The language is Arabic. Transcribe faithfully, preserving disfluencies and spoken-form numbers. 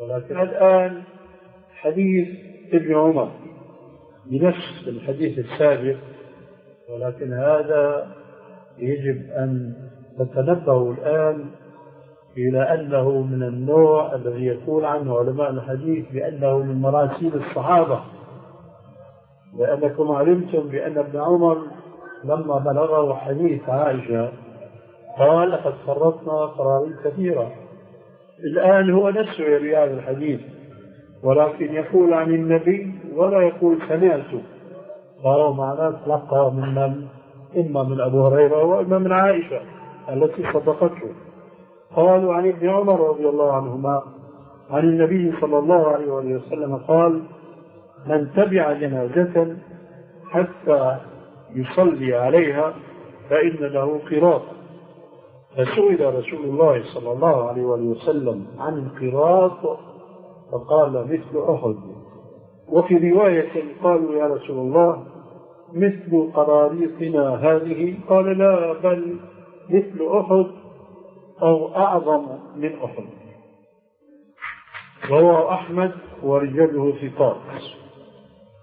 ولكن الآن حديث ابن عمر بنفس الحديث السابق، ولكن هذا يجب أن تتنبهوا الآن إلى أنه من النوع الذي يقول عنه علماء الحديث بأنه من مراسيل الصحابة، لأنكم علمتم بأن ابن عمر لما بلغه حديث عائشة قال لقد فرطنا قرارين كثيرة. الآن هو نفسه يروي هذا الحديث، ولكن يقول عن النبي ولا يقول سمعته، قالوا معناه تلقى من من إما من أبو هريرة وإما من عائشة التي صدقته. قالوا عن ابن عمر رضي الله عنهما عن النبي صلى الله عليه وسلم قال: من تبع جنازة حتى يصلي عليها فإن له قراط. فسئل رسول الله صلى الله عليه وسلم عن القراط فقال: مثل أحد. وفي رواية قالوا: يا رسول الله مثل قراريطنا هذه؟ قال: لا، بل مثل أحد أو أعظم من أحد. رواه أحمد ورجاله ثقات.